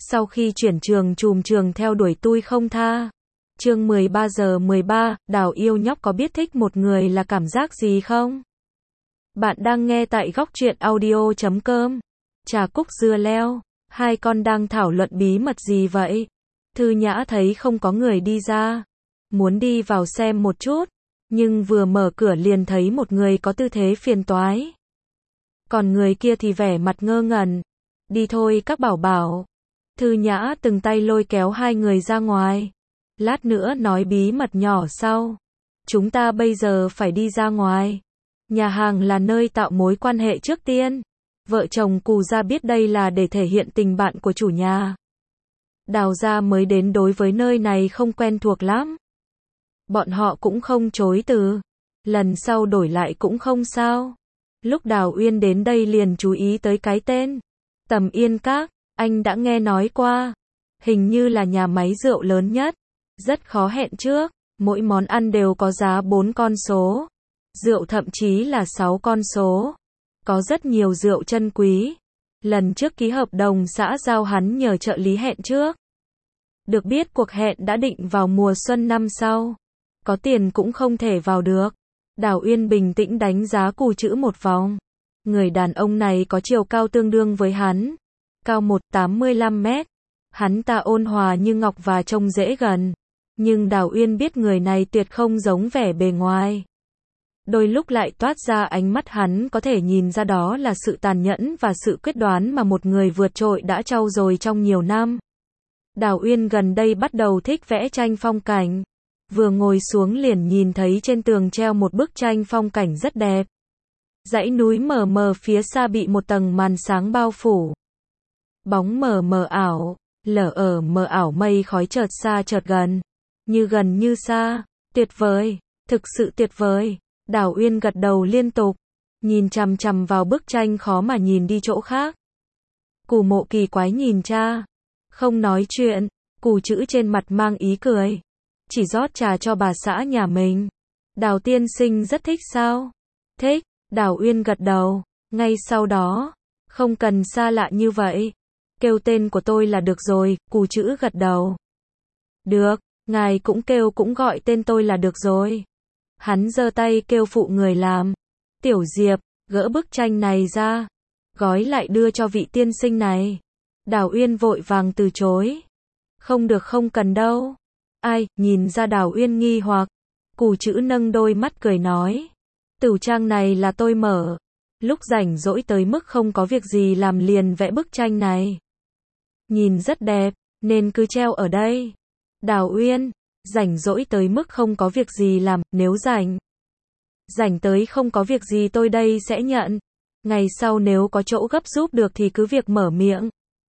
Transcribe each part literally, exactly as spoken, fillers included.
Sau khi chuyển trường trùm trường theo đuổi tui không tha. Chương mười ba giờ mười ba, Đào yêu nhóc có biết thích một người là cảm giác gì không? Bạn đang nghe tại góc truyện audio chấm com. Trà cúc dưa leo, hai con đang thảo luận bí mật gì vậy? Thư Nhã thấy không có người đi ra, muốn đi vào xem một chút, nhưng vừa mở cửa liền thấy một người có tư thế phiền toái. Còn người kia thì vẻ mặt ngơ ngẩn. Đi thôi các bảo bảo. Thư Nhã từng tay lôi kéo hai người ra ngoài. Lát nữa nói bí mật nhỏ sau. Chúng ta bây giờ phải đi ra ngoài. Nhà hàng là nơi tạo mối quan hệ trước tiên. Vợ chồng Cù Gia biết đây là để thể hiện tình bạn của chủ nhà. Đào gia mới đến đối với nơi này không quen thuộc lắm. Bọn họ cũng không chối từ. Lần sau đổi lại cũng không sao. Lúc Đào Uyên đến đây liền chú ý tới cái tên. Tầm Yên Các, anh đã nghe nói qua. Hình như là nhà máy rượu lớn nhất. Rất khó hẹn trước, mỗi món ăn đều có giá bốn con số. Rượu thậm chí là sáu con số. Có rất nhiều rượu chân quý. Lần trước ký hợp đồng xã giao hắn nhờ trợ lý hẹn trước. Được biết cuộc hẹn đã định vào mùa xuân năm sau. Có tiền cũng không thể vào được. Đào Uyên bình tĩnh đánh giá Cù Chữ một vòng. Người đàn ông này có chiều cao tương đương với hắn. Cao một trăm tám mươi lăm mét. Hắn ta ôn hòa như ngọc và trông dễ gần. Nhưng Đào Uyên biết người này tuyệt không giống vẻ bề ngoài. Đôi lúc lại toát ra ánh mắt hắn có thể nhìn ra đó là sự tàn nhẫn và sự quyết đoán mà một người vượt trội đã trau dồi trong nhiều năm. Đào Uyên gần đây bắt đầu thích vẽ tranh phong cảnh. Vừa ngồi xuống liền nhìn thấy trên tường treo một bức tranh phong cảnh rất đẹp. Dãy núi mờ mờ phía xa bị một tầng màn sáng bao phủ. Bóng mờ mờ ảo, lờ ở mờ ảo mây khói chợt xa chợt gần. Như gần như xa, tuyệt vời, thực sự tuyệt vời. Đào Uyên gật đầu liên tục, nhìn chằm chằm vào bức tranh khó mà nhìn đi chỗ khác. Cù Mộ kỳ quái nhìn cha, không nói chuyện, Cù Chữ trên mặt mang ý cười, chỉ rót trà cho bà xã nhà mình. Đào tiên sinh rất thích sao? Thích, Đào Uyên gật đầu, ngay sau đó, không cần xa lạ như vậy, kêu tên của tôi là được rồi, Cù Chữ gật đầu. Được, ngài cũng kêu cũng gọi tên tôi là được rồi. Hắn giơ tay kêu phụ người làm. Tiểu Diệp, gỡ bức tranh này ra, gói lại đưa cho vị tiên sinh này. Đào Uyên vội vàng từ chối. Không được, không cần đâu. Ai, nhìn ra Đào Uyên nghi hoặc. Cù Chữ nâng đôi mắt cười nói. Tửu trang này là tôi mở. Lúc rảnh rỗi tới mức không có việc gì làm liền vẽ bức tranh này. Nhìn rất đẹp, nên cứ treo ở đây. Đào Uyên, rảnh rỗi tới mức không có việc gì làm, nếu rảnh. Rảnh tới không có việc gì tôi đây sẽ nhận. Ngày sau nếu có chỗ gấp giúp được thì cứ việc mở miệng.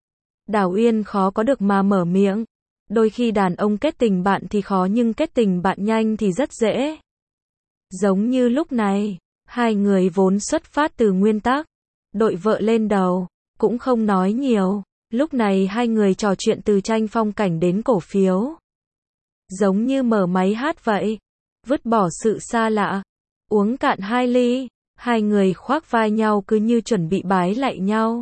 Đào Uyên khó có được mà mở miệng. Đôi khi đàn ông kết tình bạn thì khó nhưng kết tình bạn nhanh thì rất dễ. Giống như lúc này, hai người vốn xuất phát từ nguyên tắc. Đội vợ lên đầu, cũng không nói nhiều. Lúc này hai người trò chuyện từ tranh phong cảnh đến cổ phiếu. Giống như mở máy hát vậy. Vứt bỏ sự xa lạ. Uống cạn hai ly. Hai người khoác vai nhau cứ như chuẩn bị bái lạy nhau.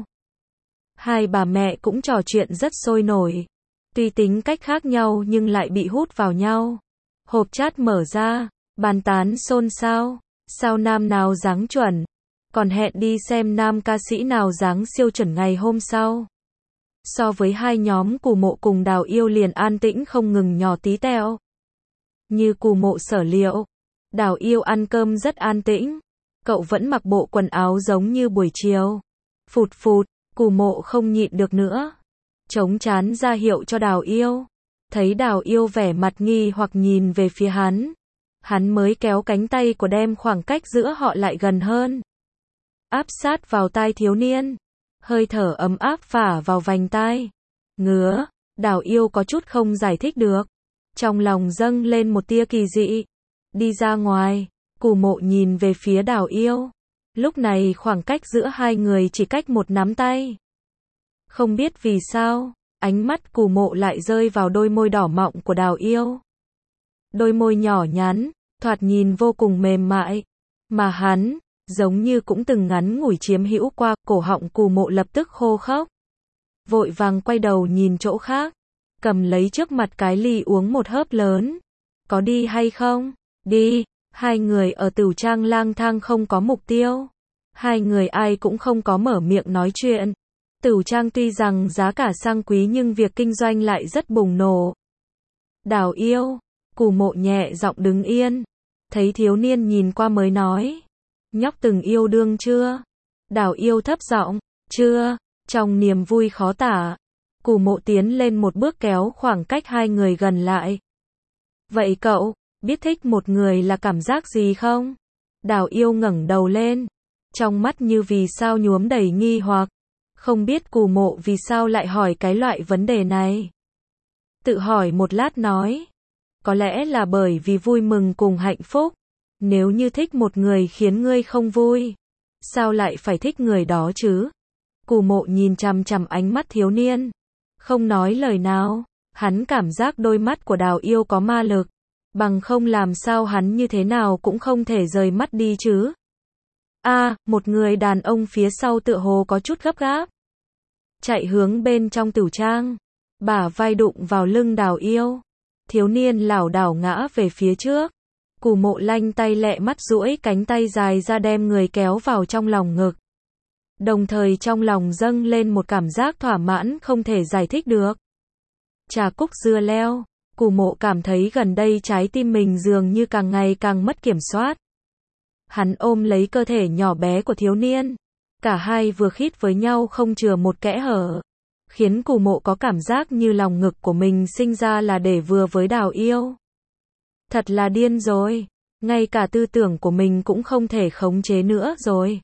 Hai bà mẹ cũng trò chuyện rất sôi nổi. Tuy tính cách khác nhau nhưng lại bị hút vào nhau. Hộp chat mở ra. Bàn tán xôn xao. Sao nam nào dáng chuẩn. Còn hẹn đi xem nam ca sĩ nào dáng siêu chuẩn ngày hôm sau. So với hai nhóm Cù Mộ cùng Đào Yêu liền an tĩnh không ngừng nhỏ tí teo. Như Cù Mộ sở liệu, Đào Yêu ăn cơm rất an tĩnh. Cậu vẫn mặc bộ quần áo giống như buổi chiều. Phụt phụt, Cù Mộ không nhịn được nữa. Chống chán ra hiệu cho Đào Yêu. Thấy Đào Yêu vẻ mặt nghi hoặc nhìn về phía hắn. Hắn mới kéo cánh tay của đem khoảng cách giữa họ lại gần hơn. Áp sát vào tai thiếu niên. Hơi thở ấm áp phả vào vành tai. Ngứa, Đào Yêu có chút không giải thích được. Trong lòng dâng lên một tia kỳ dị. Đi ra ngoài, Cù Mộ nhìn về phía Đào Yêu. Lúc này khoảng cách giữa hai người chỉ cách một nắm tay. Không biết vì sao, ánh mắt Cù Mộ lại rơi vào đôi môi đỏ mọng của Đào Yêu. Đôi môi nhỏ nhắn, thoạt nhìn vô cùng mềm mại. Mà hắn, giống như cũng từng ngắn ngủi chiếm hữu qua, cổ họng Cù Mộ lập tức khô khốc. vội vàng quay đầu nhìn chỗ khác, cầm lấy trước mặt cái ly uống một hớp lớn. Có đi hay không? Đi. Hai người ở Tửu Trang lang thang không có mục tiêu. Hai người ai cũng không có mở miệng nói chuyện. Tửu Trang tuy rằng giá cả sang quý nhưng việc kinh doanh lại rất bùng nổ. Đào yêu. Cù Mộ nhẹ giọng đứng yên. Thấy thiếu niên nhìn qua mới nói. Nhóc từng yêu đương chưa? Đào yêu thấp giọng. Chưa. Trong niềm vui khó tả. Cù Mộ tiến lên một bước kéo khoảng cách hai người gần lại. Vậy cậu, biết thích một người là cảm giác gì không? Đào yêu ngẩng đầu lên. Trong mắt như vì sao nhuốm đầy nghi hoặc. Không biết Cù Mộ vì sao lại hỏi cái loại vấn đề này. Tự hỏi một lát nói. Có lẽ là bởi vì vui mừng cùng hạnh phúc. Nếu như thích một người khiến ngươi không vui, sao lại phải thích người đó chứ? Cù Mộ nhìn chằm chằm ánh mắt thiếu niên, không nói lời nào. Hắn cảm giác đôi mắt của Đào yêu có ma lực, bằng không làm sao hắn như thế nào cũng không thể rời mắt đi chứ. A, à, một người đàn ông phía sau tựa hồ có chút gấp gáp, chạy hướng bên trong Tửu Trang, bả vai đụng vào lưng Đào yêu. Thiếu niên lảo đảo ngã về phía trước. Cù Mộ lanh tay lẹ mắt duỗi cánh tay dài ra đem người kéo vào trong lòng ngực. Đồng thời trong lòng dâng lên một cảm giác thỏa mãn không thể giải thích được. Trà cúc dưa leo. Cù Mộ cảm thấy gần đây trái tim mình dường như càng ngày càng mất kiểm soát. Hắn ôm lấy cơ thể nhỏ bé của thiếu niên. Cả hai vừa khít với nhau không chừa một kẽ hở. Khiến Cù Mộ có cảm giác như lòng ngực của mình sinh ra là để vừa với Đào yêu. Thật là điên rồi. Ngay cả tư tưởng của mình cũng không thể khống chế nữa rồi.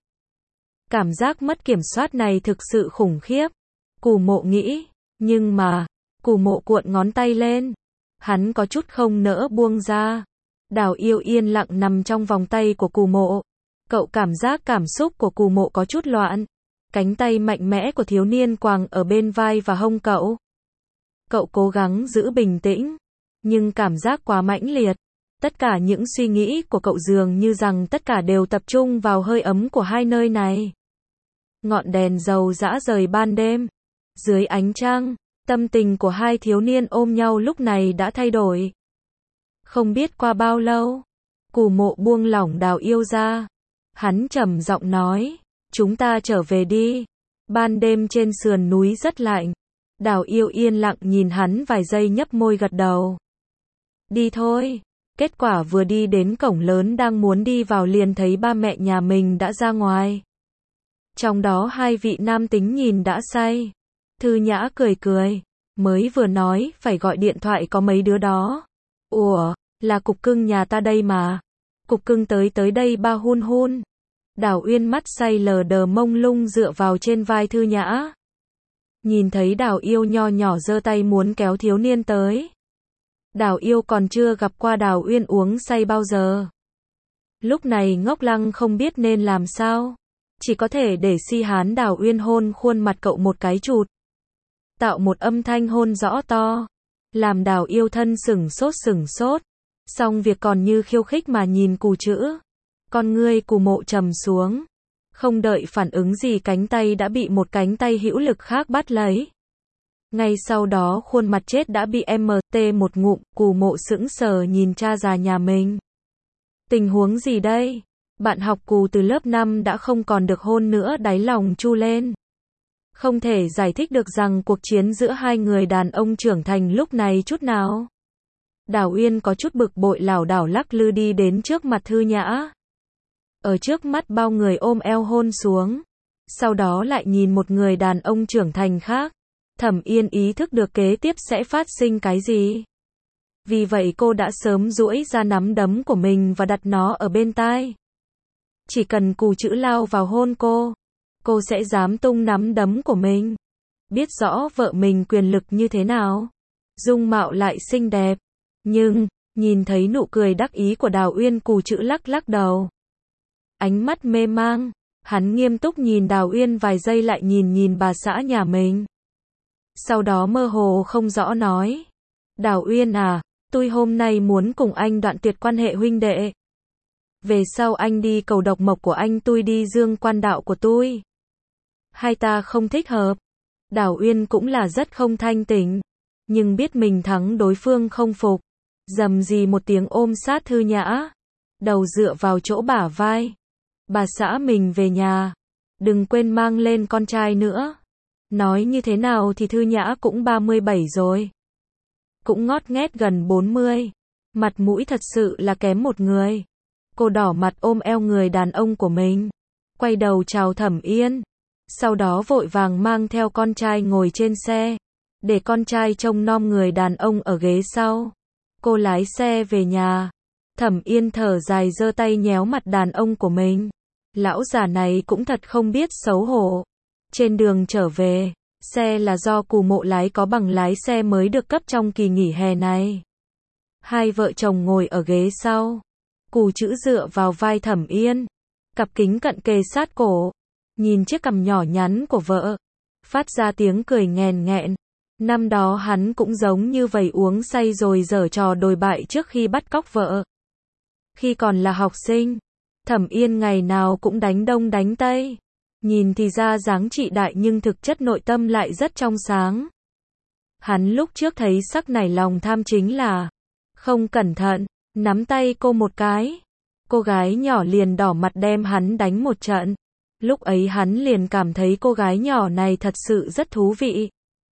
Cảm giác mất kiểm soát này thực sự khủng khiếp. Cù Mộ nghĩ. Nhưng mà, Cù Mộ cuộn ngón tay lên. Hắn có chút không nỡ buông ra. Đào yêu yên lặng nằm trong vòng tay của Cù Mộ. Cậu cảm giác cảm xúc của Cù Mộ có chút loạn. Cánh tay mạnh mẽ của thiếu niên quàng ở bên vai và hông cậu. Cậu cố gắng giữ bình tĩnh, nhưng cảm giác quá mãnh liệt. Tất cả những suy nghĩ của cậu dường như rằng tất cả đều tập trung vào hơi ấm của hai nơi này. Ngọn đèn dầu rã rời ban đêm. Dưới ánh trăng, tâm tình của hai thiếu niên ôm nhau lúc này đã thay đổi. Không biết qua bao lâu, Cù Mộ buông lỏng Đào yêu ra. Hắn trầm giọng nói. Chúng ta trở về đi. Ban đêm trên sườn núi rất lạnh. Đào yêu yên lặng nhìn hắn vài giây nhấp môi gật đầu. Đi thôi. Kết quả vừa đi đến cổng lớn đang muốn đi vào liền thấy ba mẹ nhà mình đã ra ngoài. Trong đó hai vị nam tính nhìn đã say. Thư Nhã cười cười. Mới vừa nói phải gọi điện thoại có mấy đứa đó. Ủa, là cục cưng nhà ta đây mà. Cục cưng tới tới đây ba hun hun. Đào Uyên mắt say lờ đờ mông lung dựa vào trên vai Thư Nhã. Nhìn thấy Đào yêu nho nhỏ giơ tay muốn kéo thiếu niên tới. Đào yêu còn chưa gặp qua Đào Uyên uống say bao giờ. Lúc này ngốc lăng không biết nên làm sao. Chỉ có thể để si hán Đào Uyên hôn khuôn mặt cậu một cái chụt. Tạo một âm thanh hôn rõ to. Làm Đào yêu thân sửng sốt sửng sốt. Xong việc còn như khiêu khích mà nhìn Cù chữ. Con ngươi Cù Mộ trầm xuống. Không đợi phản ứng gì cánh tay đã bị một cánh tay hữu lực khác bắt lấy. Ngay sau đó khuôn mặt chết đã bị em tê một ngụm. Cù Mộ sững sờ nhìn cha già nhà mình. Tình huống gì đây? Bạn học Cù từ lớp năm đã không còn được hôn nữa, đáy lòng chu lên. Không thể giải thích được rằng cuộc chiến giữa hai người đàn ông trưởng thành lúc này chút nào. Đào Uyên có chút bực bội lảo đảo lắc lư đi đến trước mặt Thư Nhã. Ở trước mắt bao người ôm eo hôn xuống. Sau đó lại nhìn một người đàn ông trưởng thành khác. Thẩm Yên ý thức được kế tiếp sẽ phát sinh cái gì. Vì vậy cô đã sớm duỗi ra nắm đấm của mình và đặt nó ở bên tai. Chỉ cần Cù chữ lao vào hôn cô, cô sẽ dám tung nắm đấm của mình. Biết rõ vợ mình quyền lực như thế nào. Dung mạo lại xinh đẹp. Nhưng, nhìn thấy nụ cười đắc ý của Đào Uyên, Cù chữ lắc lắc đầu. Ánh mắt mê mang, hắn nghiêm túc nhìn Đào Uyên vài giây lại nhìn nhìn bà xã nhà mình. Sau đó mơ hồ không rõ nói. Đào Uyên à, tôi hôm nay muốn cùng anh đoạn tuyệt quan hệ huynh đệ. Về sau anh đi cầu độc mộc của anh, tôi đi dương quan đạo của tôi. Hai ta không thích hợp. Đào Uyên cũng là rất không thanh tịnh, nhưng biết mình thắng đối phương không phục. Rầm rì một tiếng ôm sát Thư Nhã, đầu dựa vào chỗ bả vai. Bà xã mình về nhà, đừng quên mang lên con trai nữa. Nói như thế nào thì Thư Nhã cũng ba mươi bảy rồi. Cũng ngót nghét gần bốn mươi. Mặt mũi thật sự là kém một người. Cô đỏ mặt ôm eo người đàn ông của mình, quay đầu chào Thẩm Yên. Sau đó vội vàng mang theo con trai ngồi trên xe, để con trai trông nom người đàn ông ở ghế sau. Cô lái xe về nhà. Thẩm Yên thở dài giơ tay nhéo mặt đàn ông của mình. Lão già này cũng thật không biết xấu hổ. Trên đường trở về, xe là do Cù Mộ lái, có bằng lái xe mới được cấp trong kỳ nghỉ hè này. Hai vợ chồng ngồi ở ghế sau. Cù Chữ dựa vào vai Thẩm Yên, cặp kính cận kề sát cổ, nhìn chiếc cằm nhỏ nhắn của vợ, phát ra tiếng cười nghèn nghẹn. Năm đó hắn cũng giống như vậy, uống say rồi giở trò đồi bại trước khi bắt cóc vợ. Khi còn là học sinh, Thẩm Yên ngày nào cũng đánh đông đánh tây. Nhìn thì ra dáng trị đại nhưng thực chất nội tâm lại rất trong sáng. Hắn lúc trước thấy sắc nảy lòng tham chính là không cẩn thận, nắm tay cô một cái. Cô gái nhỏ liền đỏ mặt đem hắn đánh một trận. Lúc ấy hắn liền cảm thấy cô gái nhỏ này thật sự rất thú vị.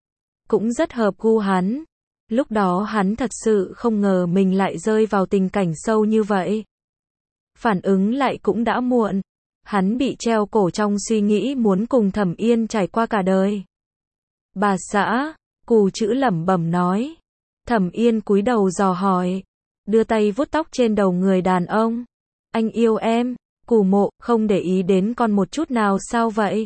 Cũng rất hợp gu hắn. Lúc đó hắn thật sự không ngờ mình lại rơi vào tình cảnh sâu như vậy. Phản ứng lại cũng đã muộn. Hắn bị treo cổ trong suy nghĩ muốn cùng Thẩm Yên trải qua cả đời. Bà xã, Cù Chữ lẩm bẩm nói. Thẩm Yên cúi đầu dò hỏi, đưa tay vuốt tóc trên đầu người đàn ông. Anh yêu em. Cù Mộ, không để ý đến con một chút nào sao vậy?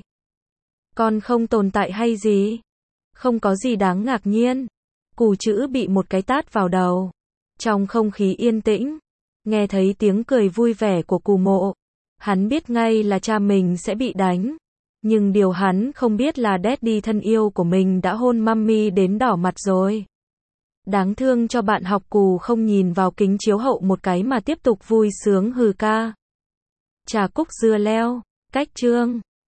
Con không tồn tại hay gì? Không có gì đáng ngạc nhiên. Cù Chữ bị một cái tát vào đầu. Trong không khí yên tĩnh, nghe thấy tiếng cười vui vẻ của Cù Mộ, hắn biết ngay là cha mình sẽ bị đánh. Nhưng điều hắn không biết là daddy thân yêu của mình đã hôn mummy đến đỏ mặt rồi. Đáng thương cho bạn học Cù không nhìn vào kính chiếu hậu một cái mà tiếp tục vui sướng hừ ca. Trà cúc dưa leo, cách chương.